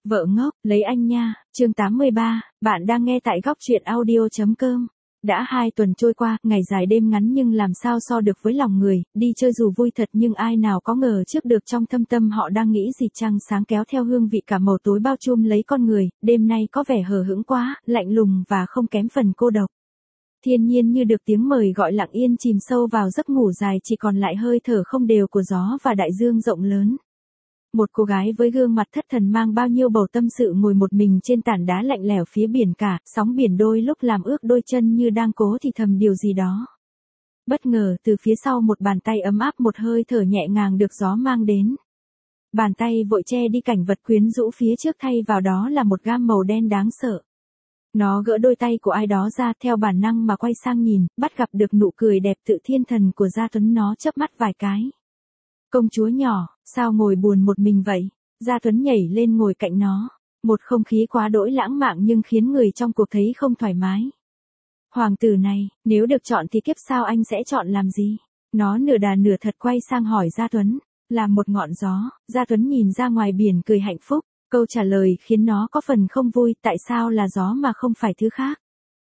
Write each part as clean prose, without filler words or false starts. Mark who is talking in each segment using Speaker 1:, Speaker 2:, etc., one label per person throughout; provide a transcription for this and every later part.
Speaker 1: Vợ ngốc, lấy anh nha, chương 83, bạn đang nghe tại góc truyện audio.com. Đã 2 tuần trôi qua, ngày dài đêm ngắn nhưng làm sao so được với lòng người, đi chơi dù vui thật nhưng ai nào có ngờ trước được trong thâm tâm họ đang nghĩ gì. Trăng sáng kéo theo hương vị cả màu tối bao trùm lấy con người, đêm nay có vẻ hờ hững quá, lạnh lùng và không kém phần cô độc. Thiên nhiên như được tiếng mời gọi lặng yên chìm sâu vào giấc ngủ dài, chỉ còn lại hơi thở không đều của gió và đại dương rộng lớn. Một cô gái với gương mặt thất thần mang bao nhiêu bầu tâm sự ngồi một mình trên tảng đá lạnh lẽo phía biển cả, sóng biển đôi lúc làm ướt đôi chân như đang cố thì thầm điều gì đó. Bất ngờ, từ phía sau một bàn tay ấm áp, một hơi thở nhẹ nhàng được gió mang đến. Bàn tay vội che đi cảnh vật quyến rũ phía trước, thay vào đó là một gam màu đen đáng sợ. Nó gỡ đôi tay của ai đó ra, theo bản năng mà quay sang nhìn, bắt gặp được nụ cười đẹp tự thiên thần của Gia Tuấn. Nó chớp mắt vài cái. Công chúa nhỏ, sao ngồi buồn một mình vậy? Gia Tuấn nhảy lên ngồi cạnh nó. Một không khí quá đỗi lãng mạn nhưng khiến người trong cuộc thấy không thoải mái. Hoàng tử này, nếu được chọn thì kiếp sau anh sẽ chọn làm gì? Nó nửa đà nửa thật quay sang hỏi Gia Tuấn. Là một ngọn gió. Gia Tuấn nhìn ra ngoài biển cười hạnh phúc. Câu trả lời khiến nó có phần không vui, tại sao là gió mà không phải thứ khác?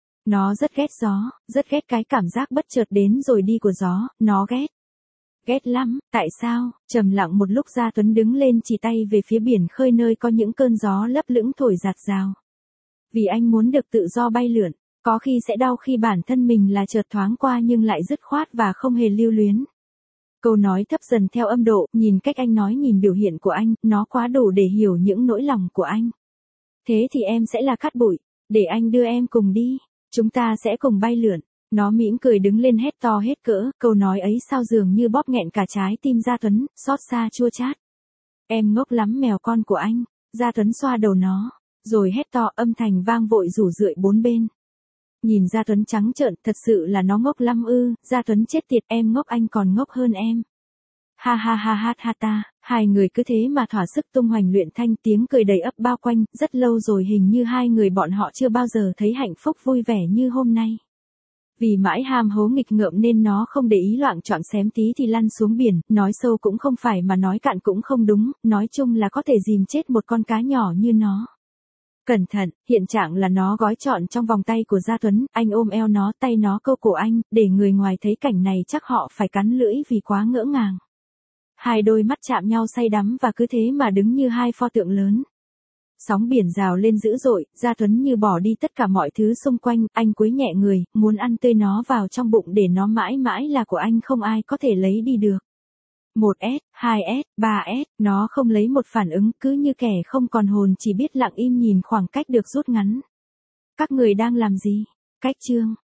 Speaker 1: Nó rất ghét gió, rất ghét cái cảm giác bất chợt đến rồi đi của gió, nó ghét. Ghét lắm, tại sao? Trầm lặng một lúc, Gia Tuấn đứng lên chỉ tay về phía biển khơi nơi có những cơn gió lấp lửng thổi rạt rào. Vì anh muốn được tự do bay lượn, có khi sẽ đau khi bản thân mình là chợt thoáng qua nhưng lại dứt khoát và không hề lưu luyến. Câu nói thấp dần theo âm độ, nhìn cách anh nói, nhìn biểu hiện của anh, nó quá đủ để hiểu những nỗi lòng của anh. Thế thì em sẽ là cát bụi, để anh đưa em cùng đi, chúng ta sẽ cùng bay lượn. Nó mỉm cười đứng lên hét to hết cỡ, câu nói ấy sao dường như bóp nghẹn cả trái tim Gia Tuấn, xót xa chua chát. Em ngốc lắm mèo con của anh. Gia Tuấn xoa đầu nó, rồi hét to, âm thanh vang vội rủ rượi bốn bên. Nhìn Gia Tuấn trắng trợn, thật sự là nó ngốc lắm ư? Gia Tuấn chết tiệt, em ngốc, anh còn ngốc hơn em. Ha ha ha ha ha ta, hai người cứ thế mà thỏa sức tung hoành luyện thanh, tiếng cười đầy ấp bao quanh, rất lâu rồi hình như hai người bọn họ chưa bao giờ thấy hạnh phúc vui vẻ như hôm nay. Vì mãi ham hố nghịch ngợm nên nó không để ý, loạng choạng xém tí thì lăn xuống biển, nói sâu cũng không phải mà nói cạn cũng không đúng, nói chung là có thể dìm chết một con cá nhỏ như nó. Cẩn thận, hiện trạng là nó gói trọn trong vòng tay của Gia Tuấn, anh ôm eo nó, tay nó câu cổ anh, để người ngoài thấy cảnh này chắc họ phải cắn lưỡi vì quá ngỡ ngàng. Hai đôi mắt chạm nhau say đắm và cứ thế mà đứng như hai pho tượng lớn. Sóng biển rào lên dữ dội, Gia Tuấn như bỏ đi tất cả mọi thứ xung quanh, anh cúi nhẹ người, muốn ăn tươi nó vào trong bụng để nó mãi mãi là của anh, không ai có thể lấy đi được. 1S, 2S, 3S, nó không lấy một phản ứng, cứ như kẻ không còn hồn, chỉ biết lặng im nhìn khoảng cách được rút ngắn. Các người đang làm gì? Cách chương.